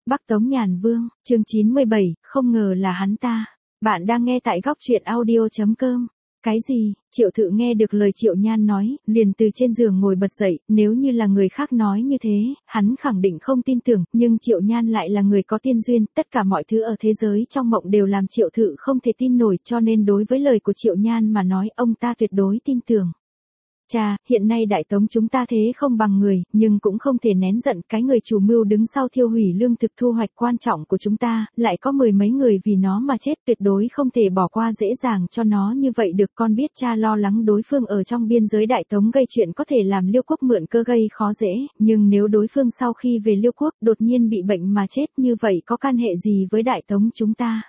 Bắc Tống Nhàn Vương, chương 97, không ngờ là hắn ta. Bạn đang nghe tại góc truyện audio.com. Cái gì? Triệu Thự nghe được lời Triệu Nhan nói, liền từ trên giường ngồi bật dậy, nếu như là người khác nói như thế, hắn khẳng định không tin tưởng, nhưng Triệu Nhan lại là người có tiên duyên, tất cả mọi thứ ở thế giới trong mộng đều làm Triệu Thự không thể tin nổi, cho nên đối với lời của Triệu Nhan mà nói, ông ta tuyệt đối tin tưởng. Cha, hiện nay Đại Tống chúng ta thế không bằng người, nhưng cũng không thể nén giận, cái người chủ mưu đứng sau thiêu hủy lương thực thu hoạch quan trọng của chúng ta, lại có mười mấy người vì nó mà chết, tuyệt đối không thể bỏ qua dễ dàng cho nó như vậy được. Con biết cha lo lắng đối phương ở trong biên giới Đại Tống gây chuyện có thể làm Liêu quốc mượn cơ gây khó dễ, nhưng nếu đối phương sau khi về Liêu quốc đột nhiên bị bệnh mà chết như vậy có can hệ gì với Đại Tống chúng ta?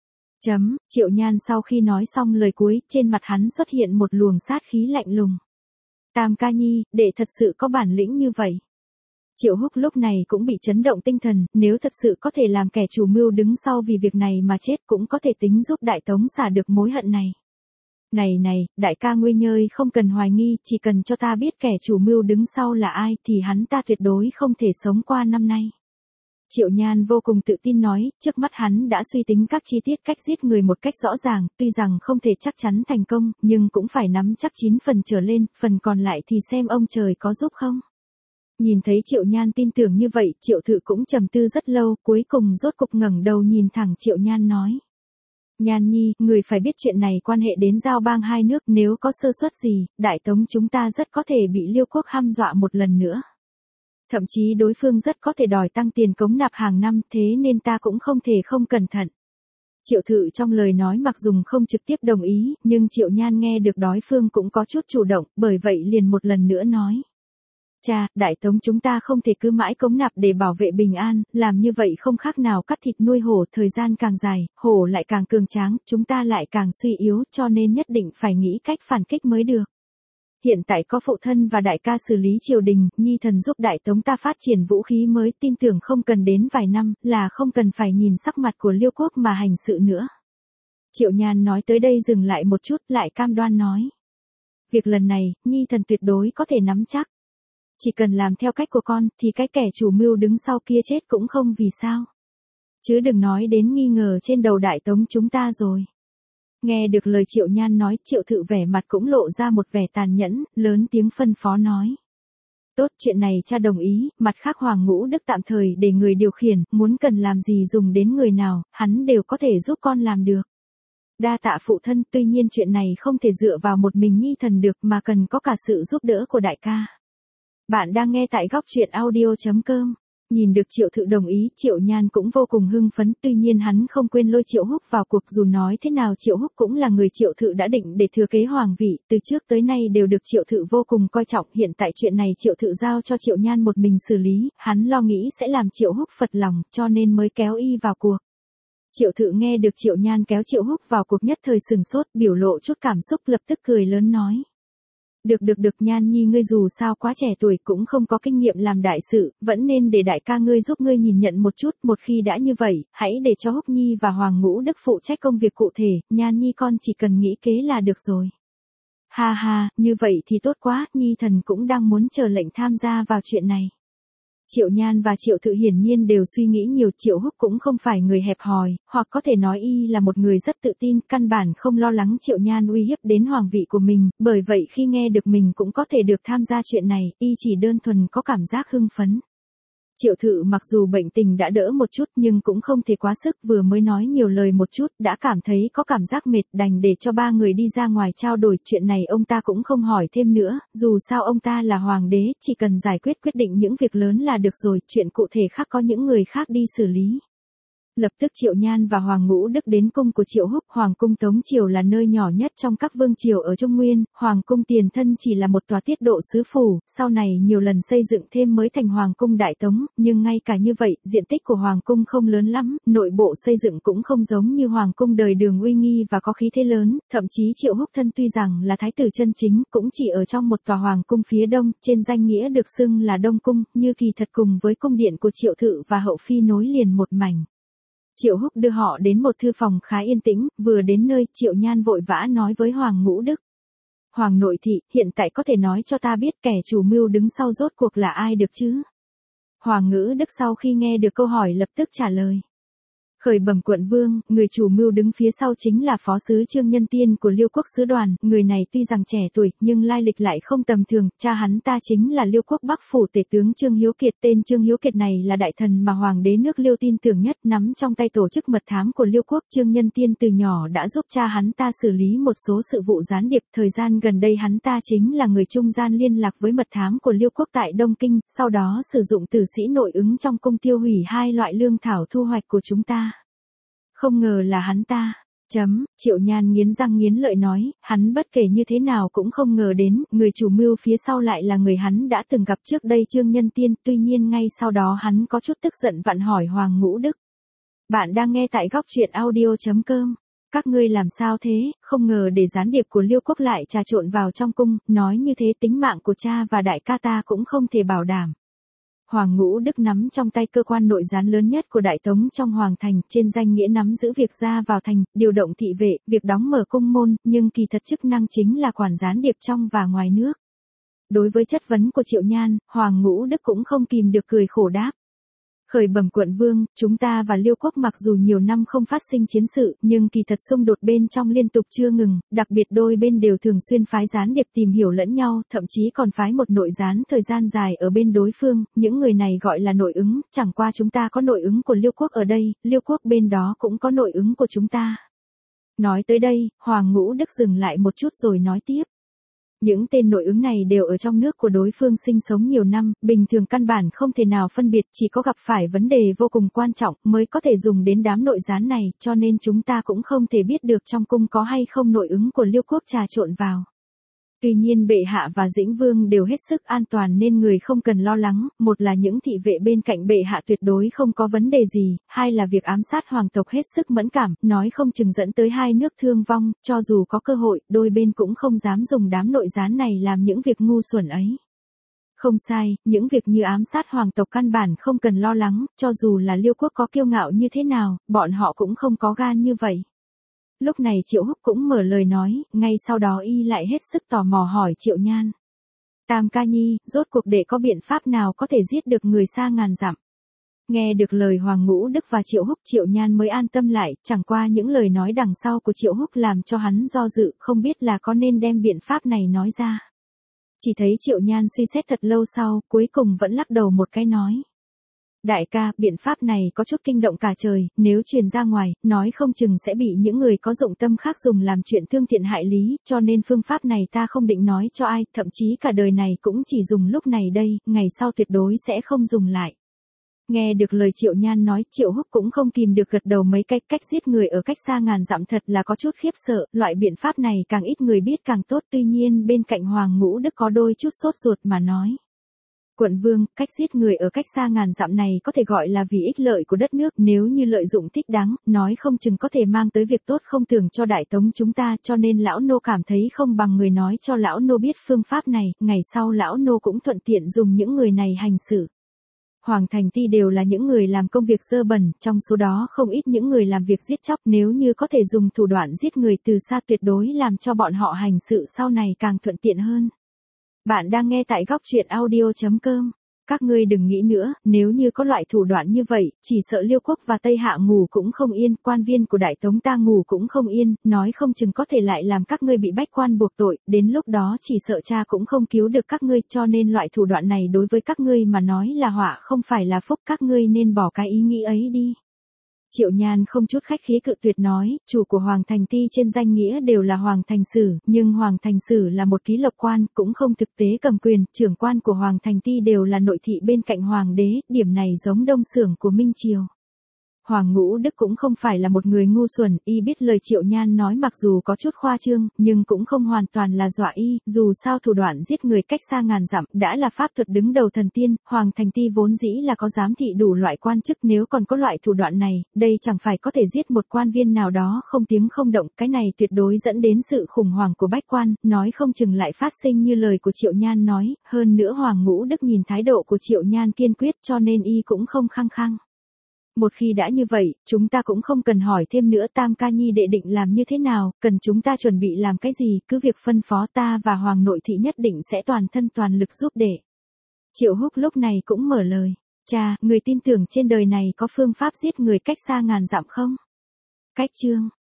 Triệu Nhan sau khi nói xong lời cuối, trên mặt hắn xuất hiện một luồng sát khí lạnh lùng. Tam ca nhi, đệ thật sự có bản lĩnh như vậy. Triệu Húc lúc này cũng bị chấn động tinh thần, nếu thật sự có thể làm kẻ chủ mưu đứng sau vì việc này mà chết cũng có thể tính giúp Đại Tống xả được mối hận này. Này, đại ca nguy nhơi không cần hoài nghi, chỉ cần cho ta biết kẻ chủ mưu đứng sau là ai thì hắn ta tuyệt đối không thể sống qua năm nay. Triệu Nhan vô cùng tự tin nói, trước mắt hắn đã suy tính các chi tiết cách giết người một cách rõ ràng, tuy rằng không thể chắc chắn thành công, nhưng cũng phải nắm chắc 9 phần trở lên, phần còn lại thì xem ông trời có giúp không. Nhìn thấy Triệu Nhan tin tưởng như vậy, Triệu Thự cũng trầm tư rất lâu, cuối cùng rốt cục ngẩng đầu nhìn thẳng Triệu Nhan nói. Nhan nhi, người phải biết chuyện này quan hệ đến giao bang hai nước, nếu có sơ suất gì, Đại Tống chúng ta rất có thể bị Liêu quốc hăm dọa một lần nữa. Thậm chí đối phương rất có thể đòi tăng tiền cống nạp hàng năm, thế nên ta cũng không thể không cẩn thận. Triệu Thự trong lời nói mặc dù không trực tiếp đồng ý, nhưng Triệu Nhan nghe được đối phương cũng có chút chủ động, bởi vậy liền một lần nữa nói. Cha, Đại Tống chúng ta không thể cứ mãi cống nạp để bảo vệ bình an, làm như vậy không khác nào cắt thịt nuôi hổ, thời gian càng dài, hổ lại càng cường tráng, chúng ta lại càng suy yếu, cho nên nhất định phải nghĩ cách phản kích mới được. Hiện tại có phụ thân và đại ca xử lý triều đình, nhi thần giúp Đại Tống ta phát triển vũ khí mới, tin tưởng không cần đến vài năm, là không cần phải nhìn sắc mặt của Liêu quốc mà hành sự nữa. Triệu Nhan nói tới đây dừng lại một chút, lại cam đoan nói. Việc lần này, nhi thần tuyệt đối có thể nắm chắc. Chỉ cần làm theo cách của con, thì cái kẻ chủ mưu đứng sau kia chết cũng không vì sao. Chứ đừng nói đến nghi ngờ trên đầu Đại Tống chúng ta rồi. Nghe được lời Triệu Nhan nói, Triệu Thự vẻ mặt cũng lộ ra một vẻ tàn nhẫn, lớn tiếng phân phó nói. Tốt, chuyện này cha đồng ý, mặt khác Hoàng Ngũ Đức tạm thời để người điều khiển, muốn cần làm gì dùng đến người nào, hắn đều có thể giúp con làm được. Đa tạ phụ thân, tuy nhiên chuyện này không thể dựa vào một mình nhi thần được mà cần có cả sự giúp đỡ của đại ca. Bạn đang nghe tại góc truyện audio.com. Nhìn được Triệu Thự đồng ý, Triệu Nhan cũng vô cùng hưng phấn, tuy nhiên hắn không quên lôi Triệu Húc vào cuộc, dù nói thế nào Triệu Húc cũng là người Triệu Thự đã định để thừa kế hoàng vị, từ trước tới nay đều được Triệu Thự vô cùng coi trọng, hiện tại chuyện này Triệu Thự giao cho Triệu Nhan một mình xử lý, hắn lo nghĩ sẽ làm Triệu Húc phật lòng, cho nên mới kéo y vào cuộc. Triệu Thự nghe được Triệu Nhan kéo Triệu Húc vào cuộc nhất thời sừng sốt, biểu lộ chút cảm xúc, lập tức cười lớn nói. Được Nhan nhi, ngươi dù sao quá trẻ tuổi cũng không có kinh nghiệm làm đại sự, vẫn nên để đại ca ngươi giúp ngươi nhìn nhận một chút, một khi đã như vậy, hãy để cho Húc nhi và Hoàng Ngũ Đức phụ trách công việc cụ thể, Nhan nhi con chỉ cần nghĩ kế là được rồi. Ha, như vậy thì tốt quá, nhi thần cũng đang muốn chờ lệnh tham gia vào chuyện này. Triệu Nhan và Triệu Thự hiển nhiên đều suy nghĩ nhiều, Triệu Húc cũng không phải người hẹp hòi, hoặc có thể nói y là một người rất tự tin, căn bản không lo lắng Triệu Nhan uy hiếp đến hoàng vị của mình, bởi vậy khi nghe được mình cũng có thể được tham gia chuyện này, y chỉ đơn thuần có cảm giác hưng phấn. Triệu Thự mặc dù bệnh tình đã đỡ một chút nhưng cũng không thể quá sức, vừa mới nói nhiều lời một chút đã cảm thấy có cảm giác mệt, đành để cho ba người đi ra ngoài trao đổi, chuyện này ông ta cũng không hỏi thêm nữa, dù sao ông ta là hoàng đế, chỉ cần giải quyết quyết định những việc lớn là được rồi, chuyện cụ thể khác có những người khác đi xử lý. Lập tức Triệu Nhan và Hoàng Ngũ Đức đến cung của Triệu Húc. Hoàng cung Tống Triều là nơi nhỏ nhất trong các vương triều ở Trung Nguyên, Hoàng cung Tiền Thân chỉ là một tòa tiết độ sứ phủ, sau này nhiều lần xây dựng thêm mới thành Hoàng cung Đại Tống, nhưng ngay cả như vậy, diện tích của Hoàng cung không lớn lắm, nội bộ xây dựng cũng không giống như Hoàng cung đời Đường uy nghi và có khí thế lớn, thậm chí Triệu Húc thân tuy rằng là thái tử chân chính, cũng chỉ ở trong một tòa Hoàng cung phía đông, trên danh nghĩa được xưng là Đông cung, như kỳ thật cùng với cung điện của Triệu Thự và hậu phi nối liền một mảnh. Triệu Húc đưa họ đến một thư phòng khá yên tĩnh, vừa đến nơi, Triệu Nhan vội vã nói với Hoàng Ngũ Đức. Hoàng nội thị, hiện tại có thể nói cho ta biết kẻ chủ mưu đứng sau rốt cuộc là ai được chứ? Hoàng Ngữ Đức sau khi nghe được câu hỏi lập tức trả lời. Khởi bẩm quận vương, người chủ mưu đứng phía sau chính là phó sứ Trương Nhân Tiên của Liêu quốc sứ đoàn, người này tuy rằng trẻ tuổi, nhưng lai lịch lại không tầm thường, cha hắn ta chính là Liêu quốc Bắc phủ tể tướng Trương Hiếu Kiệt, tên Trương Hiếu Kiệt này là đại thần mà hoàng đế nước Liêu tin tưởng nhất, nắm trong tay tổ chức mật thám của Liêu quốc. Trương Nhân Tiên từ nhỏ đã giúp cha hắn ta xử lý một số sự vụ gián điệp, thời gian gần đây hắn ta chính là người trung gian liên lạc với mật thám của Liêu quốc tại Đông Kinh, sau đó sử dụng tử sĩ nội ứng trong cung tiêu hủy 2 loại lương thảo thu hoạch của chúng ta. Không ngờ là hắn ta. Triệu Nhan nghiến răng nghiến lợi nói, hắn bất kể như thế nào cũng không ngờ đến, người chủ mưu phía sau lại là người hắn đã từng gặp trước đây Trương Nhân Tiên, tuy nhiên ngay sau đó hắn có chút tức giận vặn hỏi Hoàng Ngũ Đức. Bạn đang nghe tại góc truyện audio.com. Các ngươi làm sao thế, không ngờ để gián điệp của Liêu quốc lại trà trộn vào trong cung, nói như thế tính mạng của cha và đại ca ta cũng không thể bảo đảm. Hoàng Ngũ Đức nắm trong tay cơ quan nội gián lớn nhất của Đại Tống trong Hoàng Thành, trên danh nghĩa nắm giữ việc ra vào thành, điều động thị vệ, việc đóng mở cung môn, nhưng kỳ thật chức năng chính là quản gián điệp trong và ngoài nước. Đối với chất vấn của Triệu Nhan, Hoàng Ngũ Đức cũng không kìm được cười khổ đáp. Khởi bẩm quận vương, chúng ta và Liêu quốc mặc dù nhiều năm không phát sinh chiến sự, nhưng kỳ thật xung đột bên trong liên tục chưa ngừng, đặc biệt đôi bên đều thường xuyên phái gián điệp tìm hiểu lẫn nhau, thậm chí còn phái một nội gián thời gian dài ở bên đối phương, những người này gọi là nội ứng, chẳng qua chúng ta có nội ứng của Liêu quốc ở đây, Liêu quốc bên đó cũng có nội ứng của chúng ta. Nói tới đây, Hoàng Ngũ Đức dừng lại một chút rồi nói tiếp. Những tên nội ứng này đều ở trong nước của đối phương sinh sống nhiều năm, bình thường căn bản không thể nào phân biệt, chỉ có gặp phải vấn đề vô cùng quan trọng mới có thể dùng đến đám nội gián này, cho nên chúng ta cũng không thể biết được trong cung có hay không nội ứng của Liêu quốc trà trộn vào. Tuy nhiên bệ hạ và Dĩnh Vương đều hết sức an toàn nên người không cần lo lắng, một là những thị vệ bên cạnh bệ hạ tuyệt đối không có vấn đề gì, hai là việc ám sát hoàng tộc hết sức mẫn cảm, nói không chừng dẫn tới hai nước thương vong, cho dù có cơ hội, đôi bên cũng không dám dùng đám nội gián này làm những việc ngu xuẩn ấy. Không sai, những việc như ám sát hoàng tộc căn bản không cần lo lắng, cho dù là Liêu quốc có kiêu ngạo như thế nào, bọn họ cũng không có gan như vậy. Lúc này Triệu Húc cũng mở lời nói, ngay sau đó y lại hết sức tò mò hỏi Triệu Nhan. Tam ca nhi, rốt cuộc để có biện pháp nào có thể giết được người xa ngàn dặm? Nghe được lời Hoàng Ngũ Đức và Triệu Húc, Triệu Nhan mới an tâm lại, chẳng qua những lời nói đằng sau của Triệu Húc làm cho hắn do dự, không biết là có nên đem biện pháp này nói ra. Chỉ thấy Triệu Nhan suy xét thật lâu sau, cuối cùng vẫn lắc đầu một cái nói. Đại ca, biện pháp này có chút kinh động cả trời, nếu truyền ra ngoài, nói không chừng sẽ bị những người có dụng tâm khác dùng làm chuyện thương thiện hại lý, cho nên phương pháp này ta không định nói cho ai, thậm chí cả đời này cũng chỉ dùng lúc này đây, ngày sau tuyệt đối sẽ không dùng lại. Nghe được lời Triệu Nhan nói, Triệu Húc cũng không kìm được gật đầu mấy cách giết người ở cách xa ngàn dặm thật là có chút khiếp sợ, loại biện pháp này càng ít người biết càng tốt, tuy nhiên bên cạnh Hoàng Ngũ Đức có đôi chút sốt ruột mà nói. Quận vương, cách giết người ở cách xa ngàn dặm này có thể gọi là vì ích lợi của đất nước, nếu như lợi dụng thích đáng, nói không chừng có thể mang tới việc tốt không tưởng cho Đại Tống chúng ta, cho nên lão nô cảm thấy không bằng người nói cho lão nô biết phương pháp này, ngày sau lão nô cũng thuận tiện dùng những người này hành xử. Hoàng thành ti đều là những người làm công việc dơ bẩn, trong số đó không ít những người làm việc giết chóc, nếu như có thể dùng thủ đoạn giết người từ xa tuyệt đối làm cho bọn họ hành sự sau này càng thuận tiện hơn. Bạn đang nghe tại góc truyện audio.com. Các ngươi đừng nghĩ nữa, nếu như có loại thủ đoạn như vậy, chỉ sợ Liêu quốc và Tây Hạ ngủ cũng không yên, quan viên của Đại Tống ta ngủ cũng không yên, nói không chừng có thể lại làm các ngươi bị bách quan buộc tội, đến lúc đó chỉ sợ cha cũng không cứu được các ngươi, cho nên loại thủ đoạn này đối với các ngươi mà nói là họa không phải là phúc, các ngươi nên bỏ cái ý nghĩ ấy đi. Triệu Nhan không chút khách khí cự tuyệt nói, chủ của Hoàng Thành Ti trên danh nghĩa đều là Hoàng Thành Sử, nhưng Hoàng Thành Sử là một ký lộc quan, cũng không thực tế cầm quyền, trưởng quan của Hoàng Thành Ti đều là nội thị bên cạnh Hoàng đế, điểm này giống Đông Xưởng của Minh Triều. Hoàng Ngũ Đức cũng không phải là một người ngu xuẩn, y biết lời Triệu Nhan nói mặc dù có chút khoa trương, nhưng cũng không hoàn toàn là dọa y, dù sao thủ đoạn giết người cách xa ngàn dặm đã là pháp thuật đứng đầu thần tiên, Hoàng Thành Ti vốn dĩ là có giám thị đủ loại quan chức, nếu còn có loại thủ đoạn này, đây chẳng phải có thể giết một quan viên nào đó không tiếng không động, cái này tuyệt đối dẫn đến sự khủng hoảng của bách quan, nói không chừng lại phát sinh như lời của Triệu Nhan nói, hơn nữa Hoàng Ngũ Đức nhìn thái độ của Triệu Nhan kiên quyết cho nên y cũng không khăng khăng. Một khi đã như vậy, chúng ta cũng không cần hỏi thêm nữa, Tam ca nhi đệ định làm như thế nào, cần chúng ta chuẩn bị làm cái gì, cứ việc phân phó, ta và Hoàng nội thị nhất định sẽ toàn thân toàn lực giúp để. Triệu Húc lúc này cũng mở lời. Cha, người tin tưởng trên đời này có phương pháp giết người cách xa ngàn dặm không? Cách chương